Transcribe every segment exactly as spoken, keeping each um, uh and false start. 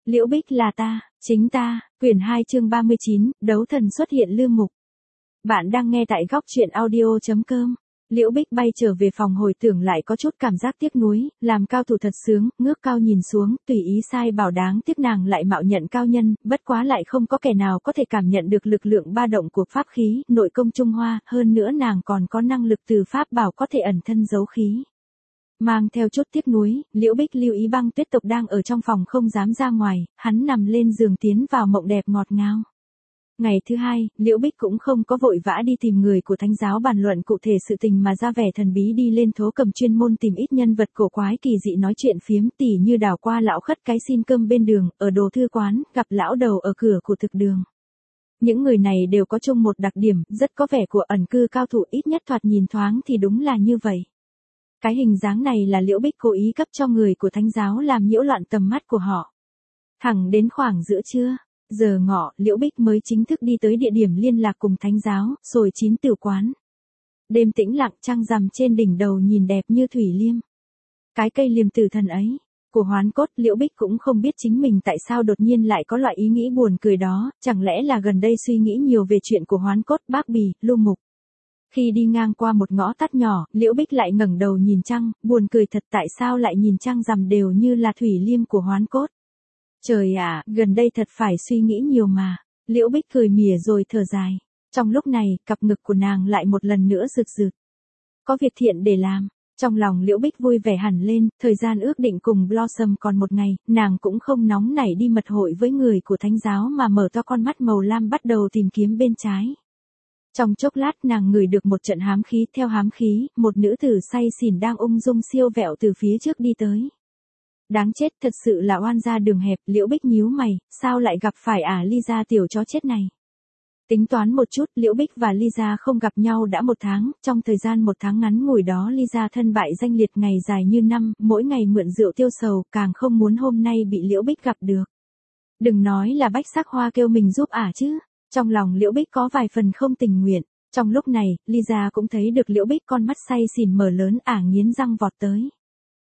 Liễu Bích là ta, chính ta, quyển hai chương ba mươi chín, đấu thần xuất hiện lưu mục. Bạn đang nghe tại góc truyện audio chấm com. Liễu Bích bay trở về phòng hồi tưởng lại có chút cảm giác tiếc nuối, làm cao thủ thật sướng, ngước cao nhìn xuống, tùy ý sai bảo đáng tiếc nàng lại mạo nhận cao nhân, bất quá lại không có kẻ nào có thể cảm nhận được lực lượng ba động của pháp khí, nội công Trung Hoa, hơn nữa nàng còn có năng lực từ pháp bảo có thể ẩn thân giấu khí. Mang theo chút tiếc nuối, Liễu Bích lưu ý Băng Tuyết tộc đang ở trong phòng không dám ra ngoài, hắn nằm lên giường tiến vào mộng đẹp ngọt ngào. Ngày thứ hai, Liễu Bích cũng không có vội vã đi tìm người của thánh giáo bàn luận cụ thể sự tình mà ra vẻ thần bí đi lên thố cầm chuyên môn tìm ít nhân vật cổ quái kỳ dị nói chuyện phiếm, tỉ như đảo qua lão khất cái xin cơm bên đường, ở đồ thư quán, gặp lão đầu ở cửa của thực đường. Những người này đều có chung một đặc điểm, rất có vẻ của ẩn cư cao thủ, ít nhất thoạt nhìn thoáng thì đúng là như vậy. Cái hình dáng này là Liễu Bích cố ý cấp cho người của thánh giáo làm nhiễu loạn tầm mắt của họ. Thẳng đến khoảng giữa trưa, giờ ngọ, Liễu Bích mới chính thức đi tới địa điểm liên lạc cùng thánh giáo, rồi chín tử quán. Đêm tĩnh lặng, trăng rằm trên đỉnh đầu nhìn đẹp như thủy liêm. Cái cây liềm tử thần ấy, của Hoán Cốt, Liễu Bích cũng không biết chính mình tại sao đột nhiên lại có loại ý nghĩ buồn cười đó, chẳng lẽ là gần đây suy nghĩ nhiều về chuyện của Hoán Cốt, Bác Bì, Lưu Mục. Khi đi ngang qua một ngõ tắt nhỏ, Liễu Bích lại ngẩng đầu nhìn trăng, buồn cười thật, tại sao lại nhìn trăng rằm đều như là thủy liêm của Hoán Cốt. Trời ạ, gần đây thật phải suy nghĩ nhiều mà. Liễu Bích cười mỉa rồi thở dài. Trong lúc này, cặp ngực của nàng lại một lần nữa rực rực. Có việc thiện để làm. Trong lòng Liễu Bích vui vẻ hẳn lên, thời gian ước định cùng Blossom còn một ngày, nàng cũng không nóng nảy đi mật hội với người của thánh giáo mà mở to con mắt màu lam bắt đầu tìm kiếm bên trái. Trong chốc lát nàng ngửi được một trận hám khí, theo hám khí, một nữ tử say xỉn đang ung dung siêu vẹo từ phía trước đi tới. Đáng chết, thật sự là oan gia đường hẹp, Liễu Bích nhíu mày, sao lại gặp phải ả Lisa tiểu chó chết này. Tính toán một chút, Liễu Bích và Lisa không gặp nhau đã một tháng, trong thời gian một tháng ngắn ngủi đó Lisa thân bại danh liệt ngày dài như năm, mỗi ngày mượn rượu tiêu sầu, càng không muốn hôm nay bị Liễu Bích gặp được. Đừng nói là Bách Sắc Hoa kêu mình giúp ả chứ. Trong lòng Liễu Bích có vài phần không tình nguyện. Trong lúc này, Lisa cũng thấy được Liễu Bích con mắt say xỉn mở lớn, ả nghiến răng vọt tới.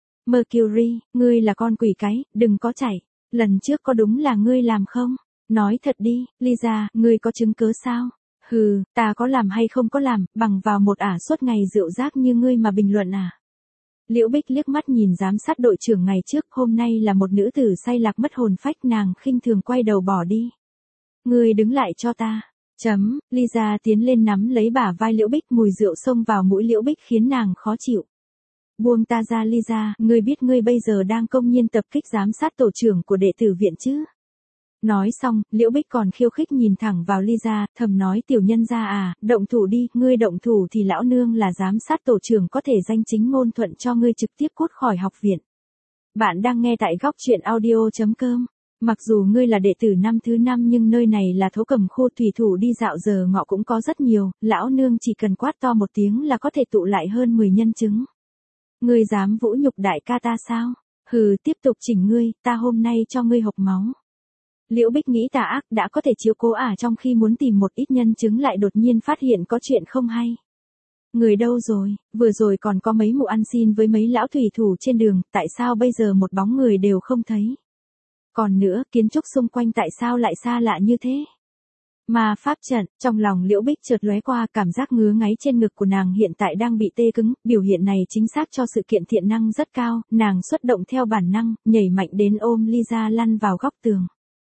Mercury, ngươi là con quỷ cái, đừng có chạy. Lần trước có đúng là ngươi làm không? Nói thật đi, Lisa, ngươi có chứng cớ sao? Hừ, ta có làm hay không có làm, bằng vào một ả suốt ngày rượu rác như ngươi mà bình luận à? Liễu Bích liếc mắt nhìn giám sát đội trưởng ngày trước, hôm nay là một nữ tử say lạc mất hồn phách, nàng khinh thường quay đầu bỏ đi. Ngươi đứng lại cho ta. Chấm, Lisa tiến lên nắm lấy bả vai Liễu Bích, mùi rượu xông vào mũi Liễu Bích khiến nàng khó chịu. Buông ta ra Lisa, ngươi biết ngươi bây giờ đang công nhiên tập kích giám sát tổ trưởng của đệ tử viện chứ? Nói xong, Liễu Bích còn khiêu khích nhìn thẳng vào Lisa, thầm nói tiểu nhân gia à, động thủ đi, ngươi động thủ thì lão nương là giám sát tổ trưởng có thể danh chính ngôn thuận cho ngươi trực tiếp cút khỏi học viện. Bạn đang nghe tại góc truyện audio chấm com. Mặc dù ngươi là đệ tử năm thứ năm nhưng nơi này là thố cầm khu, thủy thủ đi dạo giờ ngọ cũng có rất nhiều, lão nương chỉ cần quát to một tiếng là có thể tụ lại hơn mười nhân chứng. Ngươi dám vũ nhục đại ca ta sao? Hừ, tiếp tục chỉnh ngươi, ta hôm nay cho ngươi hộc máu. Liễu Bích nghĩ tà ác đã có thể chiếu cố ả trong khi muốn tìm một ít nhân chứng lại đột nhiên phát hiện có chuyện không hay. Người đâu rồi, vừa rồi còn có mấy mụ ăn xin với mấy lão thủy thủ trên đường, tại sao bây giờ một bóng người đều không thấy? Còn nữa, kiến trúc xung quanh tại sao lại xa lạ như thế? Mà pháp trận, trong lòng Liễu Bích chợt lóe qua, cảm giác ngứa ngáy trên ngực của nàng hiện tại đang bị tê cứng, biểu hiện này chính xác cho sự kiện thiện năng rất cao, nàng xuất động theo bản năng, nhảy mạnh đến ôm Lisa lăn vào góc tường.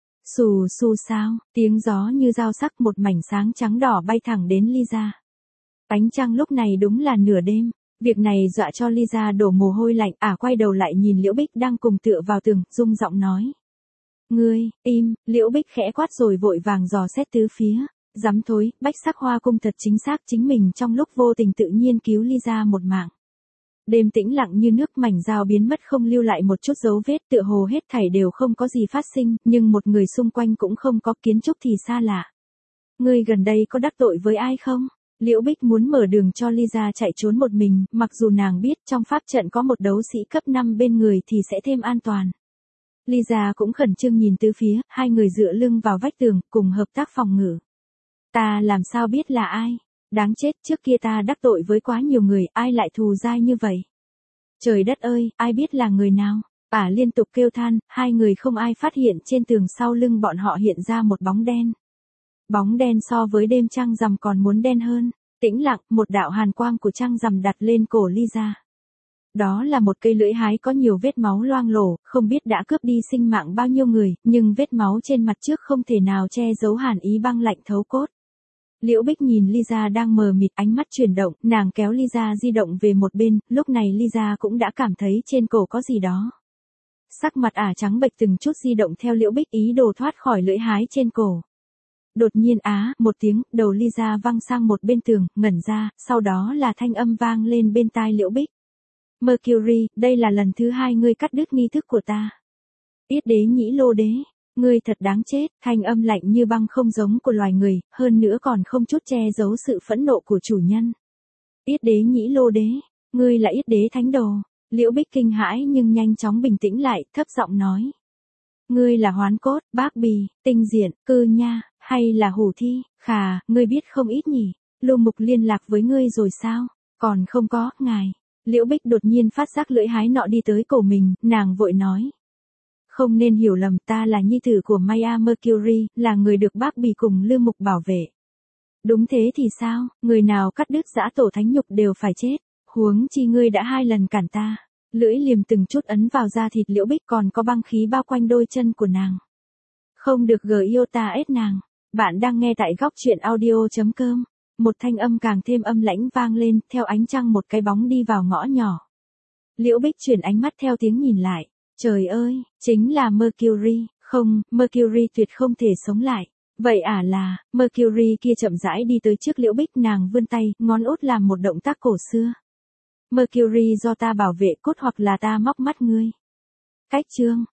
Xù xù sao, tiếng gió như dao sắc, một mảnh sáng trắng đỏ bay thẳng đến Lisa. Ánh trăng lúc này đúng là nửa đêm. Việc này dọa cho Lisa đổ mồ hôi lạnh, ả quay đầu lại nhìn Liễu Bích đang cùng tựa vào tường, rung giọng nói. Ngươi, im, Liễu Bích khẽ quát rồi vội vàng dò xét tứ phía. Dám thối, Bách Sắc Hoa cung thật chính xác, chính mình trong lúc vô tình tự nhiên cứu Lisa một mạng. Đêm tĩnh lặng như nước, mảnh dao biến mất không lưu lại một chút dấu vết, tựa hồ hết thảy đều không có gì phát sinh, nhưng một người xung quanh cũng không có, kiến trúc thì xa lạ. Ngươi gần đây có đắc tội với ai không? Liễu Bích muốn mở đường cho Lisa chạy trốn một mình, mặc dù nàng biết trong pháp trận có một đấu sĩ cấp năm bên người thì sẽ thêm an toàn. Lisa cũng khẩn trương nhìn tứ phía, hai người dựa lưng vào vách tường, cùng hợp tác phòng ngự. Ta làm sao biết là ai? Đáng chết, trước kia ta đắc tội với quá nhiều người, ai lại thù dai như vậy? Trời đất ơi, ai biết là người nào? Ả liên tục kêu than, hai người không ai phát hiện trên tường sau lưng bọn họ hiện ra một bóng đen. Bóng đen so với đêm trăng rằm còn muốn đen hơn. Tĩnh lặng, một đạo hàn quang của trăng rằm đặt lên cổ Lisa. Đó là một cây lưỡi hái có nhiều vết máu loang lổ, không biết đã cướp đi sinh mạng bao nhiêu người, nhưng vết máu trên mặt trước không thể nào che giấu hàn ý băng lạnh thấu cốt. Liễu Bích nhìn Lisa đang mờ mịt, ánh mắt chuyển động, nàng kéo Lisa di động về một bên, lúc này Lisa cũng đã cảm thấy trên cổ có gì đó. Sắc mặt Ả trắng bệch từng chút di động theo Liễu Bích ý đồ thoát khỏi lưỡi hái trên cổ. Đột nhiên á, một tiếng, đầu Lisa văng sang một bên tường, ngẩn ra, sau đó là thanh âm vang lên bên tai Liễu Bích. Mercury, đây là lần thứ hai ngươi cắt đứt nghi thức của ta. Yết đế nhĩ lô đế, ngươi thật đáng chết, thanh âm lạnh như băng không giống của loài người, hơn nữa còn không chút che giấu sự phẫn nộ của chủ nhân. Yết đế nhĩ lô đế, ngươi là yết đế thánh đồ. Liễu Bích kinh hãi nhưng nhanh chóng bình tĩnh lại, thấp giọng nói. Ngươi là hoán cốt, bác bì, tinh diện, cư nha, hay là hủ thi, khà, ngươi biết không ít nhỉ, Lưu Mục liên lạc với ngươi rồi sao, còn không có, ngài. Liễu Bích đột nhiên phát giác lưỡi hái nọ đi tới cổ mình, nàng vội nói. Không nên hiểu lầm, ta là nhi tử của Maya Mercury, là người được bác bì cùng Lưu Mục bảo vệ. Đúng thế thì sao, người nào cắt đứt dã tổ thánh nhục đều phải chết, huống chi ngươi đã hai lần cản ta. Lưỡi liềm từng chút ấn vào da thịt Liễu Bích, còn có băng khí bao quanh đôi chân của nàng. Không được gờ yêu ta ết nàng. Bạn đang nghe tại góc truyện audio chấm com. Một thanh âm càng thêm âm lãnh vang lên, theo ánh trăng một cái bóng đi vào ngõ nhỏ. Liễu Bích chuyển ánh mắt theo tiếng nhìn lại. Trời ơi, chính là Mercury, không, Mercury tuyệt không thể sống lại. Vậy ả là, Mercury kia chậm rãi đi tới trước Liễu Bích, nàng vươn tay, ngón út làm một động tác cổ xưa. Mercury do ta bảo vệ cốt hoặc là ta móc mắt ngươi. Cách chương.